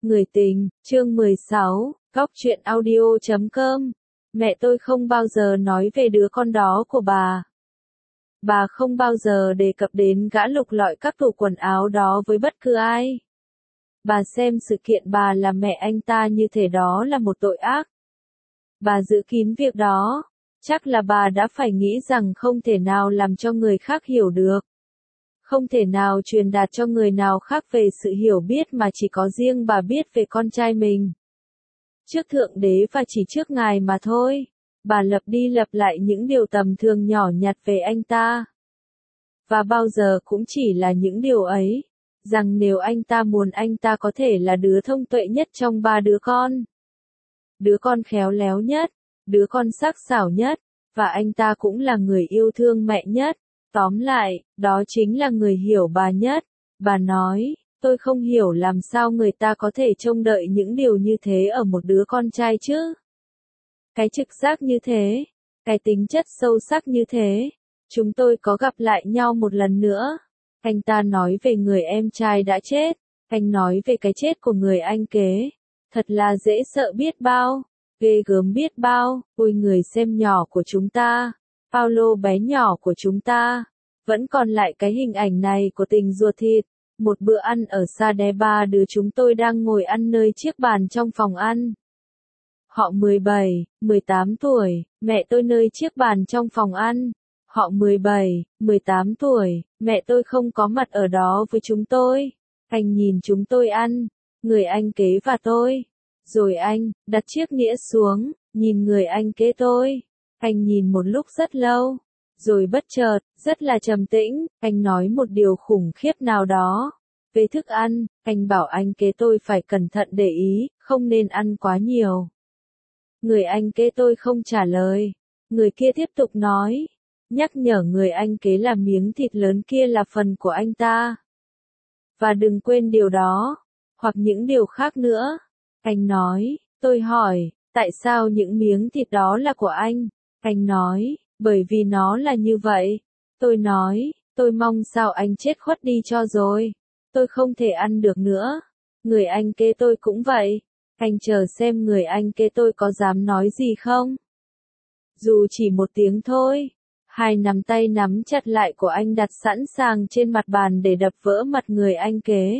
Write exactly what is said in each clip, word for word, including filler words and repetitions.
Người tình, chương mười sáu, góc truyện audio chấm com. Mẹ tôi không bao giờ nói về đứa con đó của bà. Bà không bao giờ đề cập đến gã lục lọi các tủ quần áo đó với bất cứ ai. Bà xem sự kiện bà là mẹ anh ta như thể đó là một tội ác. Bà giữ kín việc đó. Chắc là bà đã phải nghĩ rằng không thể nào làm cho người khác hiểu được. Không thể nào truyền đạt cho người nào khác về sự hiểu biết mà chỉ có riêng bà biết về con trai mình. Trước Thượng Đế và chỉ trước Ngài mà thôi. Bà lặp đi lặp lại những điều tầm thường nhỏ nhặt về anh ta. Và bao giờ cũng chỉ là những điều ấy. Rằng nếu anh ta muốn anh ta có thể là đứa thông tuệ nhất trong ba đứa con. Đứa con khéo léo nhất. Đứa con sắc sảo nhất. Và anh ta cũng là người yêu thương mẹ nhất. Tóm lại, đó chính là người hiểu bà nhất. Bà nói, tôi không hiểu làm sao người ta có thể trông đợi những điều như thế ở một đứa con trai chứ. Cái trực giác như thế, cái tính chất sâu sắc như thế. Chúng tôi có gặp lại nhau một lần nữa. Anh ta nói về người em trai đã chết. Anh nói về cái chết của người anh kế. Thật là dễ sợ biết bao. Ghê gớm biết bao. Ôi người xem nhỏ của chúng ta. Paulo bé nhỏ của chúng ta. Vẫn còn lại cái hình ảnh này của tình ruột thịt. Một bữa ăn ở Sa Đé ba đứa chúng tôi đang ngồi ăn nơi chiếc bàn trong phòng ăn. Họ mười bảy, mười tám tuổi, mẹ tôi nơi chiếc bàn trong phòng ăn. Họ mười bảy, mười tám tuổi, mẹ tôi không có mặt ở đó với chúng tôi. Anh nhìn chúng tôi ăn, người anh kế và tôi. Rồi anh, đặt chiếc nĩa xuống, nhìn người anh kế tôi. Anh nhìn một lúc rất lâu. Rồi bất chợt, rất là trầm tĩnh, anh nói một điều khủng khiếp nào đó. Về thức ăn, anh bảo anh kế tôi phải cẩn thận để ý, không nên ăn quá nhiều. Người anh kế tôi không trả lời. Người kia tiếp tục nói. Nhắc nhở người anh kế là miếng thịt lớn kia là phần của anh ta. Và đừng quên điều đó. Hoặc những điều khác nữa. Anh nói, tôi hỏi, tại sao những miếng thịt đó là của anh? Anh nói, bởi vì nó là như vậy. Tôi nói, tôi mong sao anh chết khuất đi cho rồi. Tôi không thể ăn được nữa. Người anh kế tôi cũng vậy. Anh chờ xem người anh kế tôi có dám nói gì không. Dù chỉ một tiếng thôi. Hai nắm tay nắm chặt lại của anh đặt sẵn sàng trên mặt bàn để đập vỡ mặt người anh kế.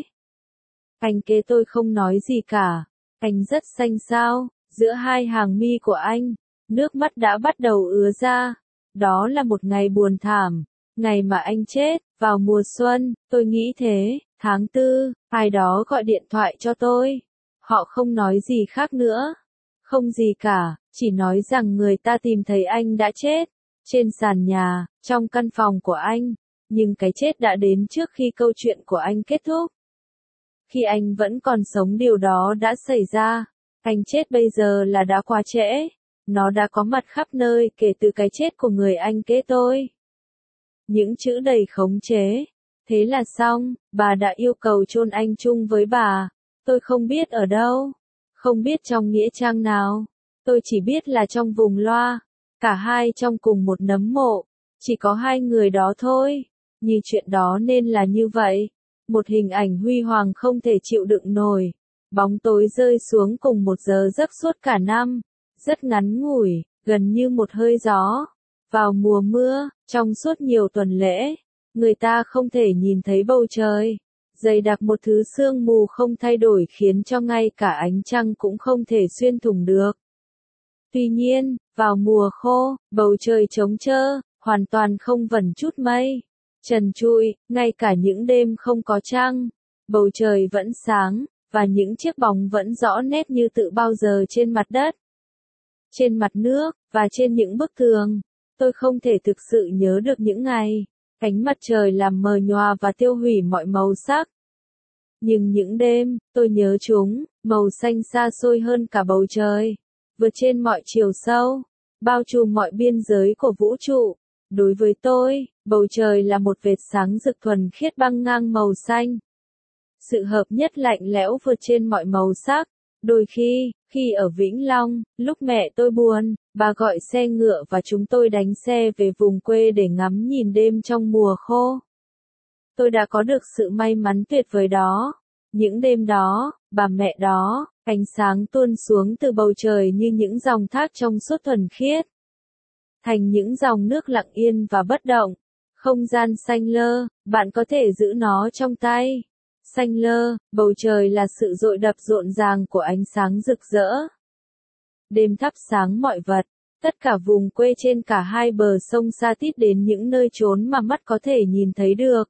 Anh kế tôi không nói gì cả. Anh rất xanh xao. Giữa hai hàng mi của anh, nước mắt đã bắt đầu ứa ra. Đó là một ngày buồn thảm. Ngày mà anh chết, vào mùa xuân, tôi nghĩ thế. Tháng tư, ai đó gọi điện thoại cho tôi. Họ không nói gì khác nữa. Không gì cả, chỉ nói rằng người ta tìm thấy anh đã chết. Trên sàn nhà, trong căn phòng của anh. Nhưng cái chết đã đến trước khi câu chuyện của anh kết thúc. Khi anh vẫn còn sống điều đó đã xảy ra. Anh chết bây giờ là đã quá trễ. Nó đã có mặt khắp nơi kể từ cái chết của người anh kế tôi. Những chữ đầy khống chế. Thế là xong, bà đã yêu cầu chôn anh chung với bà. Tôi không biết ở đâu. Không biết trong nghĩa trang nào. Tôi chỉ biết là trong vùng loa. Cả hai trong cùng một nấm mộ. Chỉ có hai người đó thôi. Như chuyện đó nên là như vậy. Một hình ảnh huy hoàng không thể chịu đựng nổi. Bóng tối rơi xuống cùng một giờ giấc suốt cả năm. Rất ngắn ngủi, gần như một hơi gió. Vào mùa mưa, trong suốt nhiều tuần lễ, người ta không thể nhìn thấy bầu trời. Dày đặc một thứ sương mù không thay đổi khiến cho ngay cả ánh trăng cũng không thể xuyên thủng được. Tuy nhiên, vào mùa khô, bầu trời trống trơ, hoàn toàn không vẩn chút mây. Trần trụi, ngay cả những đêm không có trăng, bầu trời vẫn sáng, và những chiếc bóng vẫn rõ nét như tự bao giờ trên mặt đất. Trên mặt nước, và trên những bức tường. Tôi không thể thực sự nhớ được những ngày. Ánh mặt trời làm mờ nhòa và tiêu hủy mọi màu sắc. Nhưng những đêm, tôi nhớ chúng, màu xanh xa xôi hơn cả bầu trời. Vượt trên mọi chiều sâu, bao trùm mọi biên giới của vũ trụ. Đối với tôi, bầu trời là một vệt sáng rực thuần khiết băng ngang màu xanh. Sự hợp nhất lạnh lẽo vượt trên mọi màu sắc. Đôi khi, khi ở Vĩnh Long, lúc mẹ tôi buồn, bà gọi xe ngựa và chúng tôi đánh xe về vùng quê để ngắm nhìn đêm trong mùa khô. Tôi đã có được sự may mắn tuyệt vời đó. Những đêm đó, Bà mẹ đó, ánh sáng tuôn xuống từ bầu trời như những dòng thác trong suốt thuần khiết. Thành những dòng nước lặng yên và bất động. Không gian xanh lơ, bạn có thể giữ nó trong tay. Xanh lơ, bầu trời là sự dội đập rộn ràng của ánh sáng rực rỡ. Đêm thắp sáng mọi vật, tất cả vùng quê trên cả hai bờ sông xa tít đến những nơi chốn mà mắt có thể nhìn thấy được.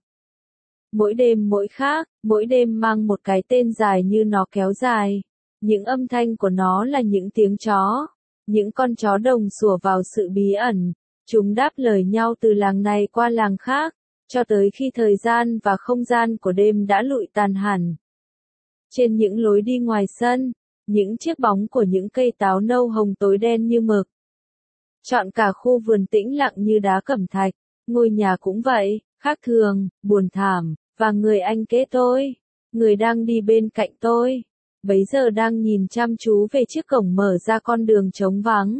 Mỗi đêm mỗi khác, mỗi đêm mang một cái tên dài như nó kéo dài. Những âm thanh của nó là những tiếng chó. Những con chó đồng sủa vào sự bí ẩn. Chúng đáp lời nhau từ làng này qua làng khác, cho tới khi thời gian và không gian của đêm đã lụi tàn hẳn. Trên những lối đi ngoài sân, những chiếc bóng của những cây táo nâu hồng tối đen như mực. Chọn cả khu vườn tĩnh lặng như đá cẩm thạch, ngôi nhà cũng vậy, khác thường, buồn thảm, và người anh kế tôi, người đang đi bên cạnh tôi, bấy giờ đang nhìn chăm chú về chiếc cổng mở ra con đường trống vắng.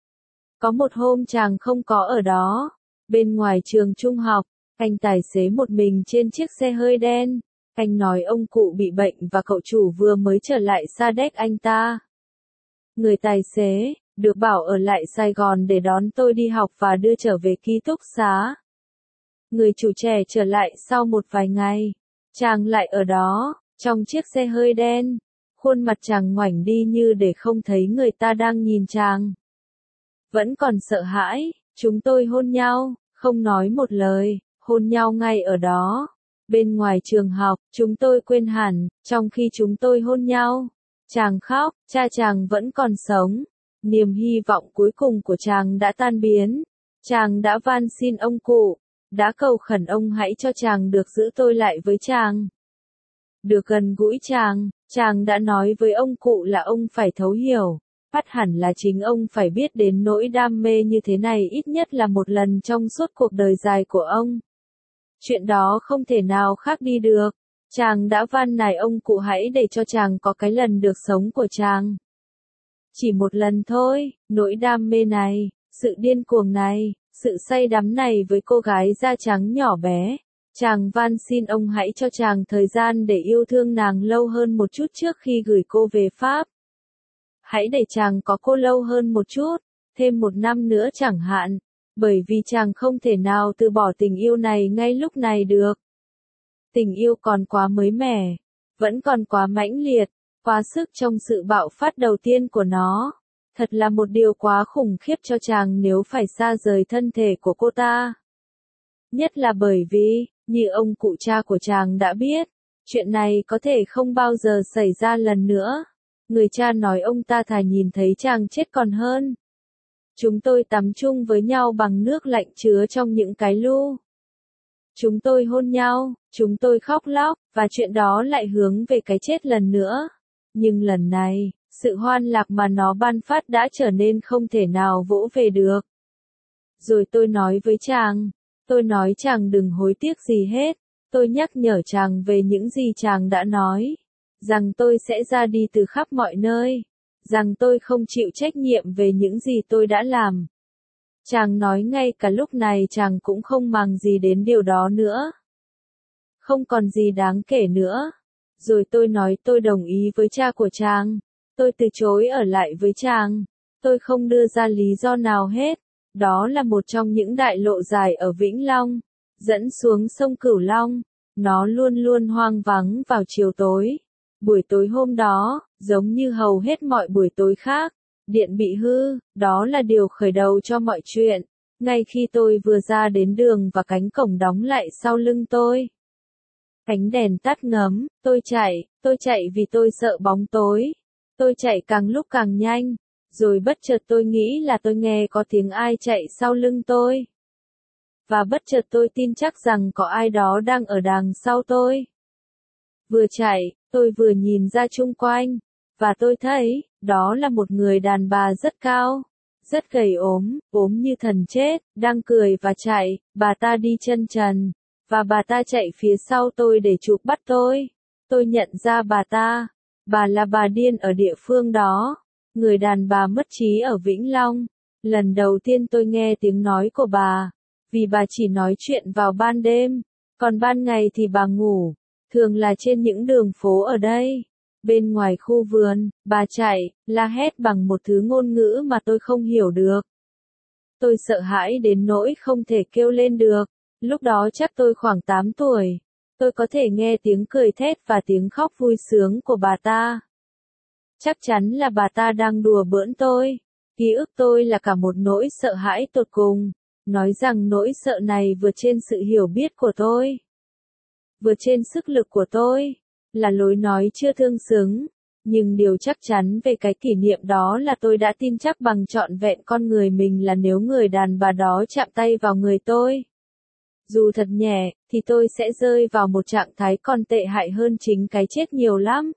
Có một hôm chàng không có ở đó, bên ngoài trường trung học, anh tài xế một mình trên chiếc xe hơi đen. Anh nói ông cụ bị bệnh và cậu chủ vừa mới trở lại Sa Đéc anh ta. Người tài xế, được bảo ở lại Sài Gòn để đón tôi đi học và đưa trở về ký túc xá. Người chủ trẻ trở lại sau một vài ngày. Chàng lại ở đó, trong chiếc xe hơi đen. Khuôn mặt chàng ngoảnh đi như để không thấy người ta đang nhìn chàng. Vẫn còn sợ hãi, chúng tôi hôn nhau, không nói một lời, hôn nhau ngay ở đó. Bên ngoài trường học, chúng tôi quên hẳn, trong khi chúng tôi hôn nhau. Chàng khóc, cha chàng vẫn còn sống. Niềm hy vọng cuối cùng của chàng đã tan biến. Chàng đã van xin ông cụ, đã cầu khẩn ông hãy cho chàng được giữ tôi lại với chàng. Được gần gũi chàng, chàng đã nói với ông cụ là ông phải thấu hiểu. Bắt hẳn là chính ông phải biết đến nỗi đam mê như thế này ít nhất là một lần trong suốt cuộc đời dài của ông. Chuyện đó không thể nào khác đi được. Chàng đã van nài ông cụ hãy để cho chàng có cái lần được sống của chàng. Chỉ một lần thôi, nỗi đam mê này, sự điên cuồng này, sự say đắm này với cô gái da trắng nhỏ bé. Chàng van xin ông hãy cho chàng thời gian để yêu thương nàng lâu hơn một chút trước khi gửi cô về Pháp. Hãy để chàng có cô lâu hơn một chút, thêm một năm nữa chẳng hạn, bởi vì chàng không thể nào từ bỏ tình yêu này ngay lúc này được. Tình yêu còn quá mới mẻ, vẫn còn quá mãnh liệt, quá sức trong sự bạo phát đầu tiên của nó. Thật là một điều quá khủng khiếp cho chàng nếu phải xa rời thân thể của cô ta. Nhất là bởi vì, như ông cụ cha của chàng đã biết, chuyện này có thể không bao giờ xảy ra lần nữa. Người cha nói ông ta thà nhìn thấy chàng chết còn hơn. Chúng tôi tắm chung với nhau bằng nước lạnh chứa trong những cái lu. Chúng tôi hôn nhau, chúng tôi khóc lóc, và chuyện đó lại hướng về cái chết lần nữa. Nhưng lần này, sự hoan lạc mà nó ban phát đã trở nên không thể nào vỗ về được. Rồi tôi nói với chàng, tôi nói chàng đừng hối tiếc gì hết, tôi nhắc nhở chàng về những gì chàng đã nói. Rằng tôi sẽ ra đi từ khắp mọi nơi. Rằng tôi không chịu trách nhiệm về những gì tôi đã làm. Chàng nói ngay cả lúc này chàng cũng không màng gì đến điều đó nữa. Không còn gì đáng kể nữa. Rồi tôi nói tôi đồng ý với cha của chàng. Tôi từ chối ở lại với chàng. Tôi không đưa ra lý do nào hết. Đó là một trong những đại lộ dài ở Vĩnh Long, dẫn xuống sông Cửu Long. Nó luôn luôn hoang vắng vào chiều tối. Buổi tối hôm đó, giống như hầu hết mọi buổi tối khác, điện bị hư, đó là điều khởi đầu cho mọi chuyện. Ngay khi tôi vừa ra đến đường và cánh cổng đóng lại sau lưng tôi. Ánh đèn tắt ngấm, tôi chạy, tôi chạy vì tôi sợ bóng tối. Tôi chạy càng lúc càng nhanh, rồi bất chợt tôi nghĩ là tôi nghe có tiếng ai chạy sau lưng tôi. Và bất chợt tôi tin chắc rằng có ai đó đang ở đằng sau tôi. Vừa chạy, tôi vừa nhìn ra chung quanh, và tôi thấy, đó là một người đàn bà rất cao, rất gầy ốm, ốm như thần chết, đang cười và chạy, bà ta đi chân trần, và bà ta chạy phía sau tôi để chụp bắt tôi. Tôi nhận ra bà ta, bà là bà điên ở địa phương đó, người đàn bà mất trí ở Vĩnh Long. Lần đầu tiên tôi nghe tiếng nói của bà, vì bà chỉ nói chuyện vào ban đêm, còn ban ngày thì bà ngủ. Thường là trên những đường phố ở đây. Bên ngoài khu vườn, bà chạy, la hét bằng một thứ ngôn ngữ mà tôi không hiểu được. Tôi sợ hãi đến nỗi không thể kêu lên được. Lúc đó chắc tôi khoảng tám tuổi. Tôi có thể nghe tiếng cười thét và tiếng khóc vui sướng của bà ta. Chắc chắn là bà ta đang đùa bỡn tôi. Ký ức tôi là cả một nỗi sợ hãi tột cùng. Nói rằng nỗi sợ này vượt trên sự hiểu biết của tôi. Vượt trên sức lực của tôi. Là lối nói chưa tương xứng. Nhưng điều chắc chắn về cái kỷ niệm đó là tôi đã tin chắc bằng trọn vẹn con người mình là nếu người đàn bà đó chạm tay vào người tôi, dù thật nhẹ, thì tôi sẽ rơi vào một trạng thái còn tệ hại hơn chính cái chết nhiều lắm.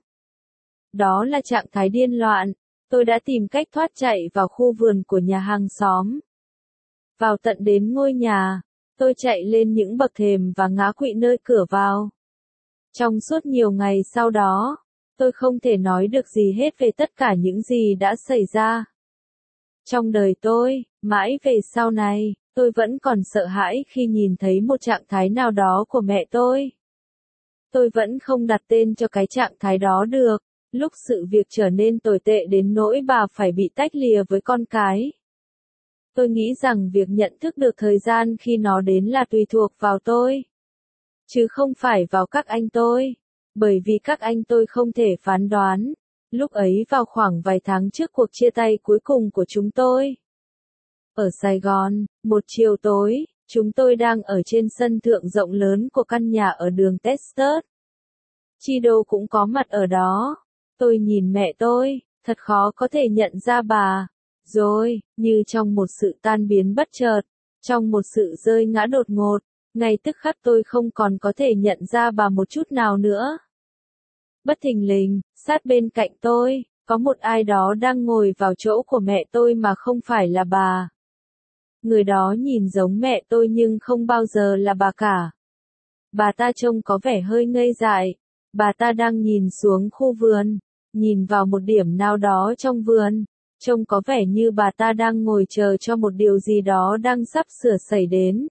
Đó là trạng thái điên loạn. Tôi đã tìm cách thoát chạy vào khu vườn của nhà hàng xóm. Vào tận đến ngôi nhà, tôi chạy lên những bậc thềm và ngã quỵ nơi cửa vào. Trong suốt nhiều ngày sau đó, tôi không thể nói được gì hết về tất cả những gì đã xảy ra trong đời tôi. Mãi về sau này, tôi vẫn còn sợ hãi khi nhìn thấy một trạng thái nào đó của mẹ tôi. Tôi vẫn không đặt tên cho cái trạng thái đó được, lúc sự việc trở nên tồi tệ đến nỗi bà phải bị tách lìa với con cái. Tôi nghĩ rằng việc nhận thức được thời gian khi nó đến là tùy thuộc vào tôi, chứ không phải vào các anh tôi. Bởi vì các anh tôi không thể phán đoán. Lúc ấy vào khoảng vài tháng trước cuộc chia tay cuối cùng của chúng tôi. Ở Sài Gòn, một chiều tối, chúng tôi đang ở trên sân thượng rộng lớn của căn nhà ở đường Texas. Chido cũng có mặt ở đó. Tôi nhìn mẹ tôi, thật khó có thể nhận ra bà. Rồi, như trong một sự tan biến bất chợt, trong một sự rơi ngã đột ngột, ngay tức khắc tôi không còn có thể nhận ra bà một chút nào nữa. Bất thình lình, sát bên cạnh tôi, có một ai đó đang ngồi vào chỗ của mẹ tôi mà không phải là bà. Người đó nhìn giống mẹ tôi nhưng không bao giờ là bà cả. Bà ta trông có vẻ hơi ngây dại. Bà ta đang nhìn xuống khu vườn, nhìn vào một điểm nào đó trong vườn. Trông có vẻ như bà ta đang ngồi chờ cho một điều gì đó đang sắp sửa xảy đến.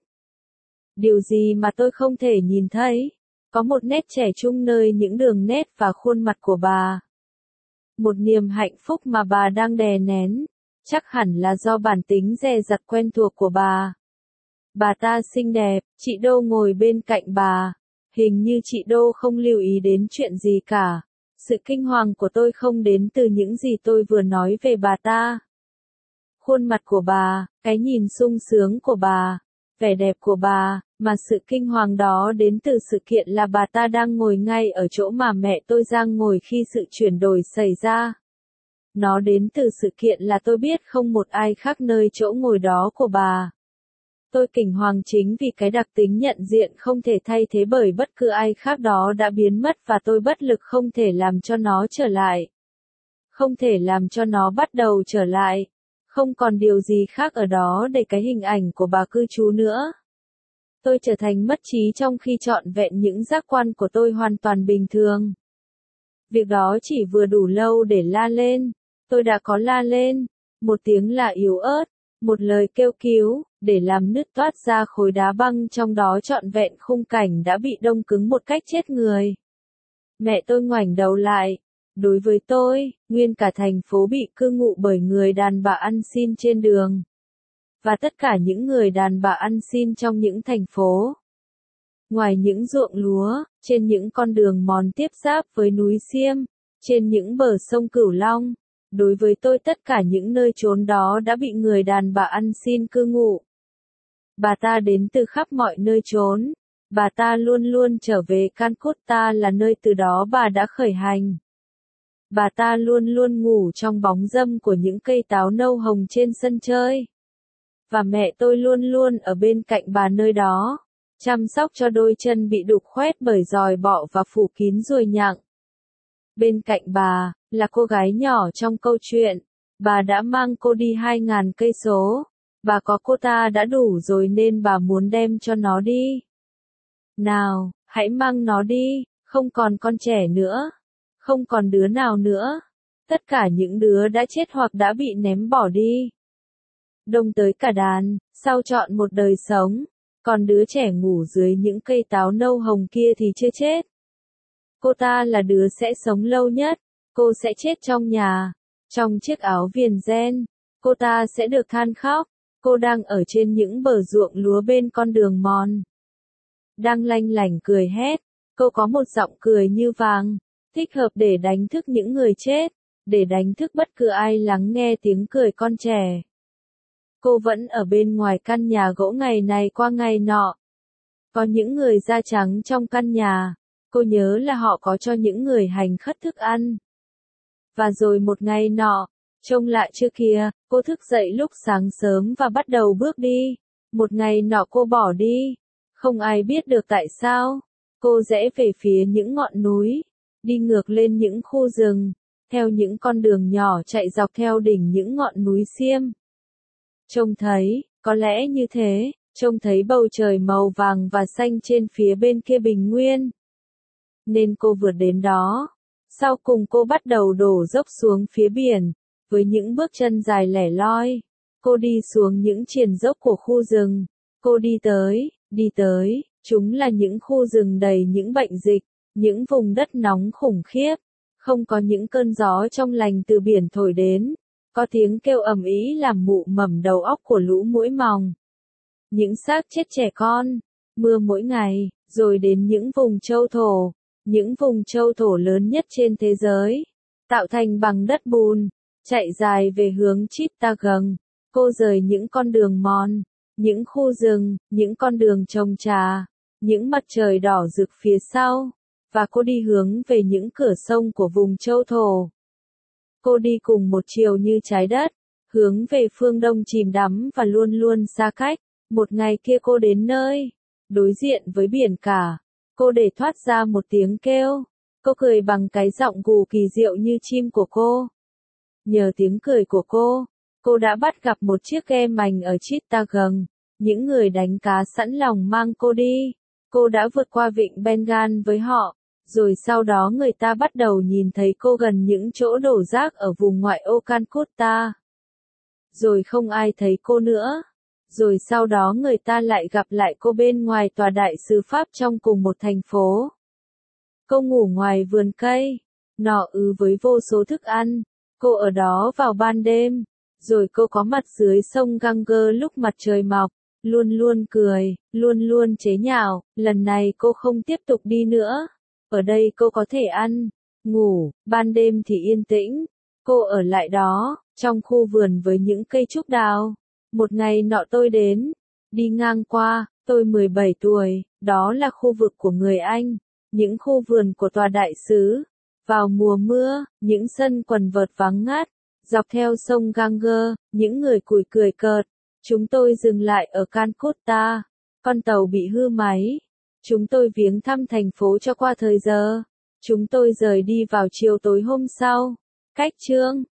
Điều gì mà tôi không thể nhìn thấy. Có một nét trẻ trung nơi những đường nét và khuôn mặt của bà. Một niềm hạnh phúc mà bà đang đè nén. Chắc hẳn là do bản tính dè dặt quen thuộc của bà. Bà ta xinh đẹp, chị Đô ngồi bên cạnh bà. Hình như chị Đô không lưu ý đến chuyện gì cả. Sự kinh hoàng của tôi không đến từ những gì tôi vừa nói về bà ta. Khuôn mặt của bà, cái nhìn sung sướng của bà, vẻ đẹp của bà, mà sự kinh hoàng đó đến từ sự kiện là bà ta đang ngồi ngay ở chỗ mà mẹ tôi đang ngồi khi sự chuyển đổi xảy ra. Nó đến từ sự kiện là tôi biết không một ai khác nơi chỗ ngồi đó của bà. Tôi kinh hoàng chính vì cái đặc tính nhận diện không thể thay thế bởi bất cứ ai khác đó đã biến mất và tôi bất lực không thể làm cho nó trở lại. Không thể làm cho nó bắt đầu trở lại. Không còn điều gì khác ở đó để cái hình ảnh của bà cư trú nữa. Tôi trở thành mất trí trong khi trọn vẹn những giác quan của tôi hoàn toàn bình thường. Việc đó chỉ vừa đủ lâu để la lên. Tôi đã có la lên. Một tiếng là yếu ớt. Một lời kêu cứu, để làm nứt toát ra khối đá băng trong đó trọn vẹn khung cảnh đã bị đông cứng một cách chết người. Mẹ tôi ngoảnh đầu lại. Đối với tôi, nguyên cả thành phố bị cư ngụ bởi người đàn bà ăn xin trên đường. Và tất cả những người đàn bà ăn xin trong những thành phố. Ngoài những ruộng lúa, trên những con đường mòn tiếp giáp với núi Xiêm, trên những bờ sông Cửu Long. Đối với tôi tất cả những nơi chốn đó đã bị người đàn bà ăn xin cư ngụ. Bà ta đến từ khắp mọi nơi chốn. Bà ta luôn luôn trở về Calcutta là nơi từ đó bà đã khởi hành. Bà ta luôn luôn ngủ trong bóng râm của những cây táo nâu hồng trên sân chơi. Và mẹ tôi luôn luôn ở bên cạnh bà nơi đó, chăm sóc cho đôi chân bị đục khoét bởi giòi bọ và phủ kín ruồi nhặng. Bên cạnh bà, là cô gái nhỏ trong câu chuyện. Bà đã mang cô đi hai ngàn cây số. Bà có cô ta đã đủ rồi nên bà muốn đem cho nó đi. Nào, hãy mang nó đi, không còn con trẻ nữa. Không còn đứa nào nữa. Tất cả những đứa đã chết hoặc đã bị ném bỏ đi. Đông tới cả đàn, sau trọn một đời sống. Còn đứa trẻ ngủ dưới những cây táo nâu hồng kia thì chưa chết. Cô ta là đứa sẽ sống lâu nhất. Cô sẽ chết trong nhà, trong chiếc áo viền ren. Cô ta sẽ được than khóc. Cô đang ở trên những bờ ruộng lúa bên con đường mòn. Đang lanh lảnh cười hét. Cô có một giọng cười như vàng, thích hợp để đánh thức những người chết, để đánh thức bất cứ ai lắng nghe tiếng cười con trẻ. Cô vẫn ở bên ngoài căn nhà gỗ ngày này qua ngày nọ. Có những người da trắng trong căn nhà. Cô nhớ là họ có cho những người hành khất thức ăn. Và rồi một ngày nọ, trông lại chưa kìa, cô thức dậy lúc sáng sớm và bắt đầu bước đi. Một ngày nọ cô bỏ đi. Không ai biết được tại sao. Cô rẽ về phía những ngọn núi, đi ngược lên những khu rừng, theo những con đường nhỏ chạy dọc theo đỉnh những ngọn núi xiêm. Trông thấy, có lẽ như thế, trông thấy bầu trời màu vàng và xanh trên phía bên kia bình nguyên. Nên cô vượt đến đó. Sau cùng cô bắt đầu đổ dốc xuống phía biển, với những bước chân dài lẻ loi. Cô đi xuống những triền dốc của khu rừng. Cô đi tới, đi tới, chúng là những khu rừng đầy những bệnh dịch, những vùng đất nóng khủng khiếp. Không có những cơn gió trong lành từ biển thổi đến. Có tiếng kêu ầm ĩ làm mụ mầm đầu óc của lũ muỗi mòng. Những xác chết trẻ con, mưa mỗi ngày, rồi đến những vùng châu thổ, những vùng châu thổ lớn nhất trên thế giới, tạo thành bằng đất bùn, chạy dài về hướng Chittagong. Cô rời những con đường mòn, những khu rừng, những con đường trồng trà, những mặt trời đỏ rực phía sau, và cô đi hướng về những cửa sông của vùng châu thổ. Cô đi cùng một chiều như trái đất, hướng về phương đông chìm đắm và luôn luôn xa cách. Một ngày kia cô đến nơi, đối diện với biển cả. Cô để thoát ra một tiếng kêu. Cô cười bằng cái giọng gù kỳ diệu như chim của cô. Nhờ tiếng cười của cô, cô đã bắt gặp một chiếc ghe mành ở Chittagong. Những người đánh cá sẵn lòng mang cô đi. Cô đã vượt qua vịnh Bengal với họ. Rồi sau đó người ta bắt đầu nhìn thấy cô gần những chỗ đổ rác ở vùng ngoại ô Calcutta. Rồi không ai thấy cô nữa. Rồi sau đó người ta lại gặp lại cô bên ngoài tòa đại sứ Pháp trong cùng một thành phố. Cô ngủ ngoài vườn cây, nọ ứ với vô số thức ăn. Cô ở đó vào ban đêm. Rồi cô có mặt dưới sông Ganges lúc mặt trời mọc, luôn luôn cười, luôn luôn chế nhạo. Lần này cô không tiếp tục đi nữa. Ở đây cô có thể ăn, ngủ, ban đêm thì yên tĩnh. Cô ở lại đó, trong khu vườn với những cây trúc đào. Một ngày nọ tôi đến, đi ngang qua, tôi mười bảy tuổi, đó là khu vực của người Anh, những khu vườn của tòa đại sứ. Vào mùa mưa, những sân quần vợt vắng ngắt, dọc theo sông Ganges, những người cùi cười cợt. Chúng tôi dừng lại ở Calcutta, con tàu bị hư máy. Chúng tôi viếng thăm thành phố cho qua thời giờ. Chúng tôi rời đi vào chiều tối hôm sau. Cách chương